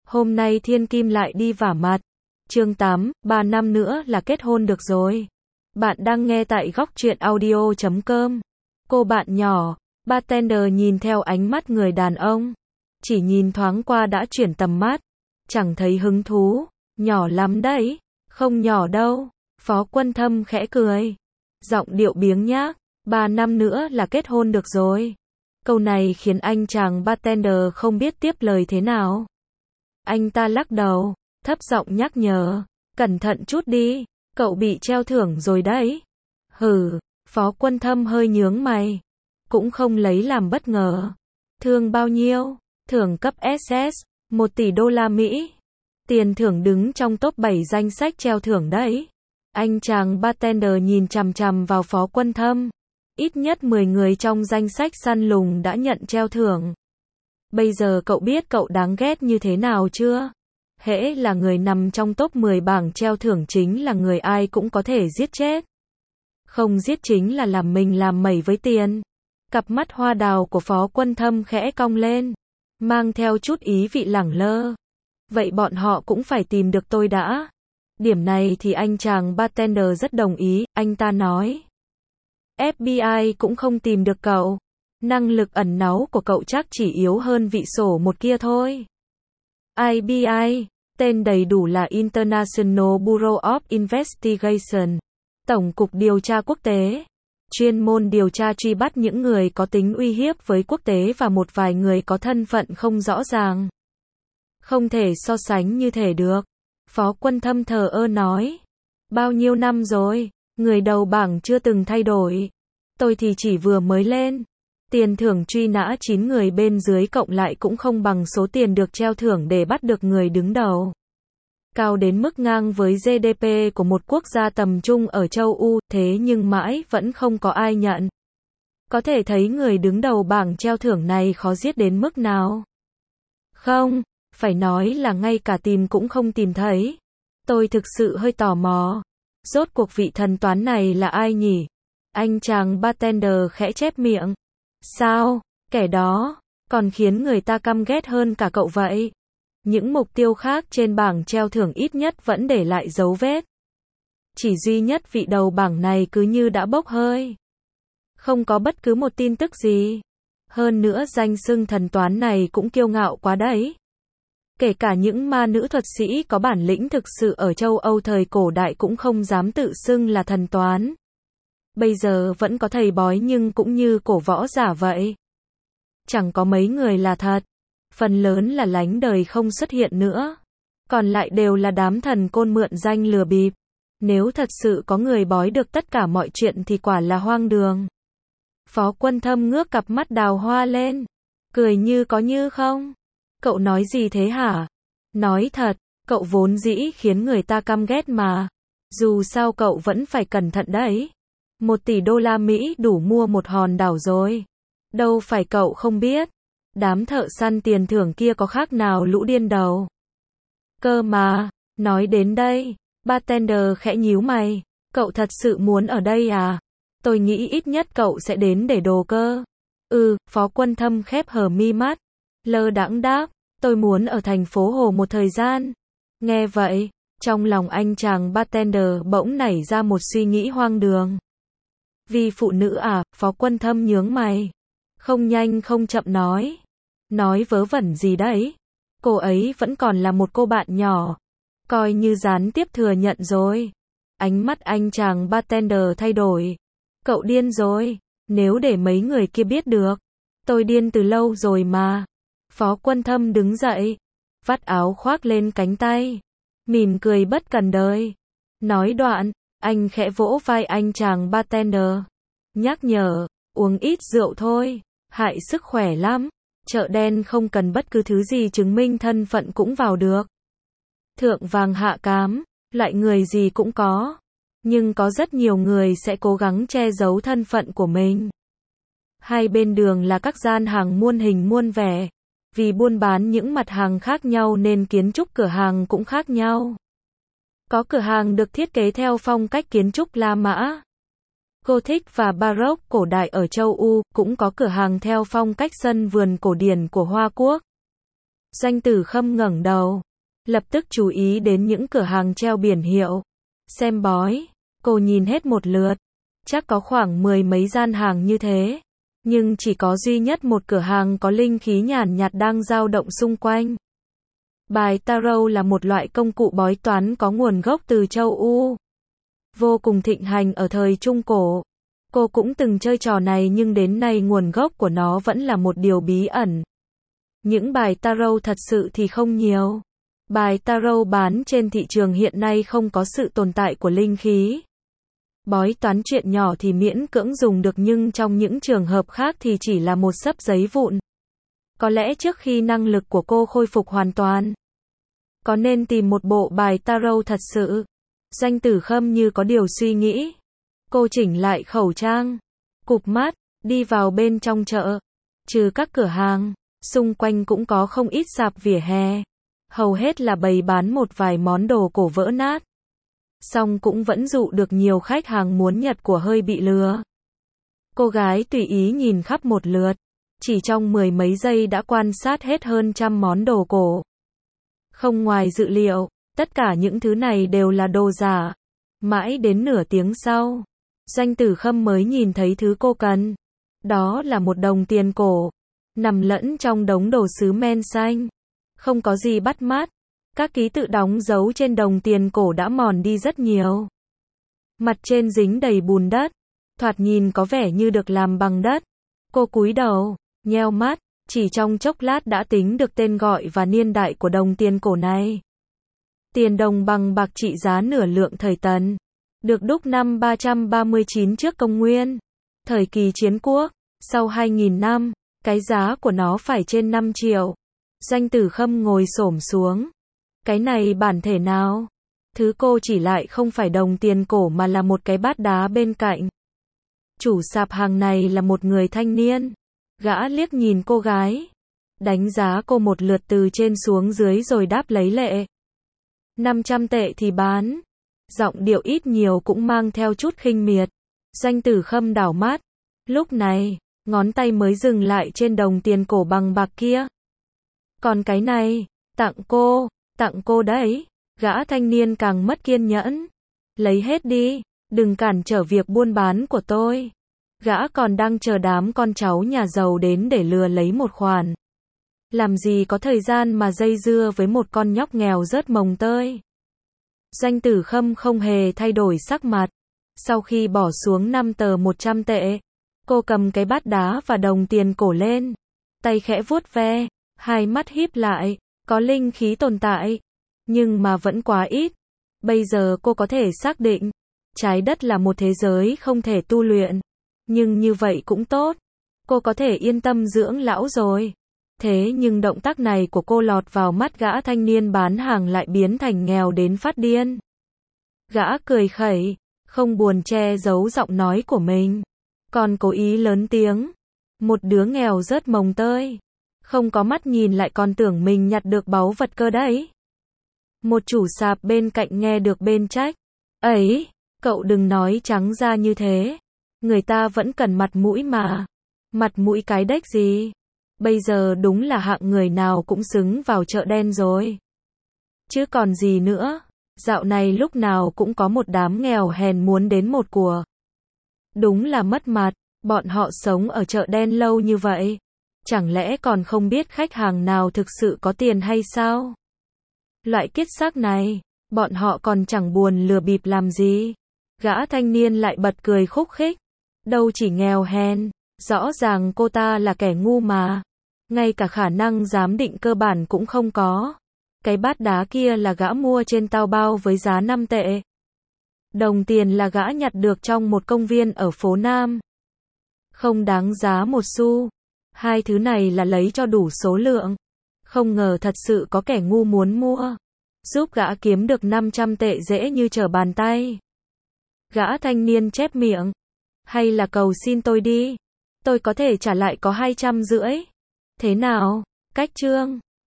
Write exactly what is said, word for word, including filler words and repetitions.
Hôm nay Thiên Kim lại đi vả mặt. Chương tám, ba năm nữa là kết hôn được rồi. Bạn đang nghe tại góc truyện audio chấm com. Cô bạn nhỏ, bartender nhìn theo ánh mắt người đàn ông. Chỉ nhìn thoáng qua đã chuyển tầm mắt. Chẳng thấy hứng thú. Nhỏ lắm đấy. Không nhỏ đâu. Phó Quân Thâm khẽ cười. Giọng điệu biếng nhác. Ba năm nữa là kết hôn được rồi. Câu này khiến anh chàng bartender không biết tiếp lời thế nào. Anh ta lắc đầu, thấp giọng nhắc nhở. Cẩn thận chút đi, cậu bị treo thưởng rồi đấy. Hừ, Phó Quân Thâm hơi nhướng mày. Cũng không lấy làm bất ngờ. Thưởng bao nhiêu? Thưởng cấp ét ét, một tỷ đô la Mỹ. Tiền thưởng đứng trong top bảy danh sách treo thưởng đấy. Anh chàng bartender nhìn chằm chằm vào Phó Quân Thâm. Ít nhất mười người trong danh sách săn lùng đã nhận treo thưởng. Bây giờ cậu biết cậu đáng ghét như thế nào chưa? Hễ là người nằm trong top mười bảng treo thưởng chính là người ai cũng có thể giết chết. Không giết chính là làm mình làm mẩy với tiền. Cặp mắt hoa đào của Phó Quân Thâm khẽ cong lên, mang theo chút ý vị lẳng lơ. Vậy bọn họ cũng phải tìm được tôi đã. Điểm này thì anh chàng bartender rất đồng ý, anh ta nói. ép bê i cũng không tìm được cậu. Năng lực ẩn náu của cậu chắc chỉ yếu hơn vị sổ một kia thôi. i bê i, tên đầy đủ là International Bureau of Investigation, Tổng cục điều tra quốc tế, chuyên môn điều tra truy bắt những người có tính uy hiếp với quốc tế và một vài người có thân phận không rõ ràng. Không thể so sánh như thể được. Phó Quân Thâm thờ ơ nói. Bao nhiêu năm rồi, người đầu bảng chưa từng thay đổi. Tôi thì chỉ vừa mới lên. Tiền thưởng truy nã chín người bên dưới cộng lại cũng không bằng số tiền được treo thưởng để bắt được người đứng đầu. Cao đến mức ngang với giê đê pê của một quốc gia tầm trung ở châu Âu, thế nhưng mãi vẫn không có ai nhận. Có thể thấy người đứng đầu bảng treo thưởng này khó giết đến mức nào. Không, phải nói là ngay cả tìm cũng không tìm thấy. Tôi thực sự hơi tò mò. Rốt cuộc vị thần toán này là ai nhỉ? Anh chàng bartender khẽ chép miệng. Sao, kẻ đó, còn khiến người ta căm ghét hơn cả cậu vậy? Những mục tiêu khác trên bảng treo thưởng ít nhất vẫn để lại dấu vết. Chỉ duy nhất vị đầu bảng này cứ như đã bốc hơi. Không có bất cứ một tin tức gì. Hơn nữa danh xưng thần toán này cũng kiêu ngạo quá đấy. Kể cả những ma nữ thuật sĩ có bản lĩnh thực sự ở châu Âu thời cổ đại cũng không dám tự xưng là thần toán. Bây giờ vẫn có thầy bói nhưng cũng như cổ võ giả vậy. Chẳng có mấy người là thật. Phần lớn là lánh đời không xuất hiện nữa. Còn lại đều là đám thần côn mượn danh lừa bịp. Nếu thật sự có người bói được tất cả mọi chuyện thì quả là hoang đường. Phó Quân Thâm ngước cặp mắt đào hoa lên. Cười như có như không. Cậu nói gì thế hả? Nói thật, cậu vốn dĩ khiến người ta căm ghét mà. Dù sao cậu vẫn phải cẩn thận đấy. Một tỷ đô la Mỹ đủ mua một hòn đảo rồi. Đâu phải cậu không biết. Đám thợ săn tiền thưởng kia có khác nào lũ điên đầu. Cơ mà, nói đến đây, bartender khẽ nhíu mày. Cậu thật sự muốn ở đây à? Tôi nghĩ ít nhất cậu sẽ đến để đồ cơ. Ừ, Phó Quân Thâm khép hờ mi mắt. Lơ đãng đáp, tôi muốn ở thành phố Hồ một thời gian. Nghe vậy, trong lòng anh chàng bartender bỗng nảy ra một suy nghĩ hoang đường. Vì phụ nữ à? Phó Quân Thâm nhướng mày. Không nhanh không chậm nói. Nói vớ vẩn gì đấy? Cô ấy vẫn còn là một cô bạn nhỏ. Coi như gián tiếp thừa nhận rồi. Ánh mắt anh chàng bartender thay đổi. Cậu điên rồi. Nếu để mấy người kia biết được. Tôi điên từ lâu rồi mà. Phó Quân Thâm đứng dậy. Vắt áo khoác lên cánh tay. Mỉm cười bất cần đời. Nói đoạn, anh khẽ vỗ vai anh chàng bartender. Nhắc nhở, uống ít rượu thôi. Hại sức khỏe lắm. Chợ đen không cần bất cứ thứ gì chứng minh thân phận cũng vào được. Thượng vàng hạ cám, loại người gì cũng có. Nhưng có rất nhiều người sẽ cố gắng che giấu thân phận của mình. Hai bên đường là các gian hàng muôn hình muôn vẻ. Vì buôn bán những mặt hàng khác nhau nên kiến trúc cửa hàng cũng khác nhau. Có cửa hàng được thiết kế theo phong cách kiến trúc La Mã, Gothic và Baroque cổ đại ở châu Âu, cũng có cửa hàng theo phong cách sân vườn cổ điển của Hoa Quốc. Doanh Tử Khâm ngẩng đầu, lập tức chú ý đến những cửa hàng treo biển hiệu. Xem bói, cô nhìn hết một lượt, chắc có khoảng mười mấy gian hàng như thế. Nhưng chỉ có duy nhất một cửa hàng có linh khí nhàn nhạt đang dao động xung quanh. Bài tarot là một loại công cụ bói toán có nguồn gốc từ châu Âu. Vô cùng thịnh hành ở thời Trung Cổ. Cô cũng từng chơi trò này nhưng đến nay nguồn gốc của nó vẫn là một điều bí ẩn. Những bài tarot thật sự thì không nhiều. Bài tarot bán trên thị trường hiện nay không có sự tồn tại của linh khí. Bói toán chuyện nhỏ thì miễn cưỡng dùng được nhưng trong những trường hợp khác thì chỉ là một xấp giấy vụn. Có lẽ trước khi năng lực của cô khôi phục hoàn toàn, có nên tìm một bộ bài tarot thật sự. Doanh Tử Khâm như có điều suy nghĩ. Cô chỉnh lại khẩu trang, cụp mắt, đi vào bên trong chợ. Trừ các cửa hàng, xung quanh cũng có không ít sạp vỉa hè. Hầu hết là bày bán một vài món đồ cổ vỡ nát. Song cũng vẫn dụ được nhiều khách hàng muốn nhặt của hơi bị lừa. Cô gái tùy ý nhìn khắp một lượt. Chỉ trong mười mấy giây đã quan sát hết hơn trăm món đồ cổ. Không ngoài dự liệu, tất cả những thứ này đều là đồ giả. Mãi đến nửa tiếng sau, Doanh Tử Khâm mới nhìn thấy thứ cô cần. Đó là một đồng tiền cổ, nằm lẫn trong đống đồ sứ men xanh. Không có gì bắt mắt. Các ký tự đóng dấu trên đồng tiền cổ đã mòn đi rất nhiều. Mặt trên dính đầy bùn đất, thoạt nhìn có vẻ như được làm bằng đất. Cô cúi đầu, nheo mắt, chỉ trong chốc lát đã tính được tên gọi và niên đại của đồng tiền cổ này. Tiền đồng bằng bạc trị giá nửa lượng thời Tần, được đúc năm ba trăm ba mươi chín trước công nguyên, thời kỳ chiến quốc. Sau hai nghìn năm, cái giá của nó phải trên năm triệu. Doanh Tử Khâm ngồi xổm xuống. Cái này bản thể nào? Thứ cô chỉ lại không phải đồng tiền cổ mà là một cái bát đá bên cạnh. Chủ sạp hàng này là một người thanh niên. Gã liếc nhìn cô gái, đánh giá cô một lượt từ trên xuống dưới rồi đáp lấy lệ. năm trăm tệ thì bán. Giọng điệu ít nhiều cũng mang theo chút khinh miệt. Doanh Tử Khâm đảo mắt. Lúc này, ngón tay mới dừng lại trên đồng tiền cổ bằng bạc kia. Còn cái này, tặng cô, tặng cô đấy. Gã thanh niên càng mất kiên nhẫn. Lấy hết đi, đừng cản trở việc buôn bán của tôi. Gã còn đang chờ đám con cháu nhà giàu đến để lừa lấy một khoản. Làm gì có thời gian mà dây dưa với một con nhóc nghèo rớt mồng tơi. Doanh Tử Khâm không hề thay đổi sắc mặt. Sau khi bỏ xuống năm tờ một trăm tệ, cô cầm cái bát đá và đồng tiền cổ lên. Tay khẽ vuốt ve, hai mắt híp lại, có linh khí tồn tại. Nhưng mà vẫn quá ít. Bây giờ cô có thể xác định, trái đất là một thế giới không thể tu luyện. Nhưng như vậy cũng tốt. Cô có thể yên tâm dưỡng lão rồi. Thế nhưng động tác này của cô lọt vào mắt gã thanh niên bán hàng lại biến thành nghèo đến phát điên. Gã cười khẩy, không buồn che giấu giọng nói của mình. Còn cố ý lớn tiếng. Một đứa nghèo rớt mồng tơi. Không có mắt nhìn lại còn tưởng mình nhặt được báu vật cơ đấy. Một chủ sạp bên cạnh nghe được bên trách. Ấy, cậu đừng nói trắng ra như thế. Người ta vẫn cần mặt mũi mà. Mặt mũi cái đếch gì. Bây giờ đúng là hạng người nào cũng xứng vào chợ đen rồi. Chứ còn gì nữa. Dạo này lúc nào cũng có một đám nghèo hèn muốn đến một của. Đúng là mất mặt. Bọn họ sống ở chợ đen lâu như vậy. Chẳng lẽ còn không biết khách hàng nào thực sự có tiền hay sao? Loại kiết xác này, bọn họ còn chẳng buồn lừa bịp làm gì. Gã thanh niên lại bật cười khúc khích. Đâu chỉ nghèo hèn, rõ ràng cô ta là kẻ ngu mà. Ngay cả khả năng giám định cơ bản cũng không có. Cái bát đá kia là gã mua trên Taobao với giá năm tệ. Đồng tiền là gã nhặt được trong một công viên ở phố Nam. Không đáng giá một xu. Hai thứ này là lấy cho đủ số lượng. Không ngờ thật sự có kẻ ngu muốn mua. Giúp gã kiếm được năm trăm tệ dễ như trở bàn tay. Gã thanh niên chép miệng. Hay là cầu xin tôi đi. Tôi có thể trả lại có hai trăm rưỡi. Thế nào? Cách trương.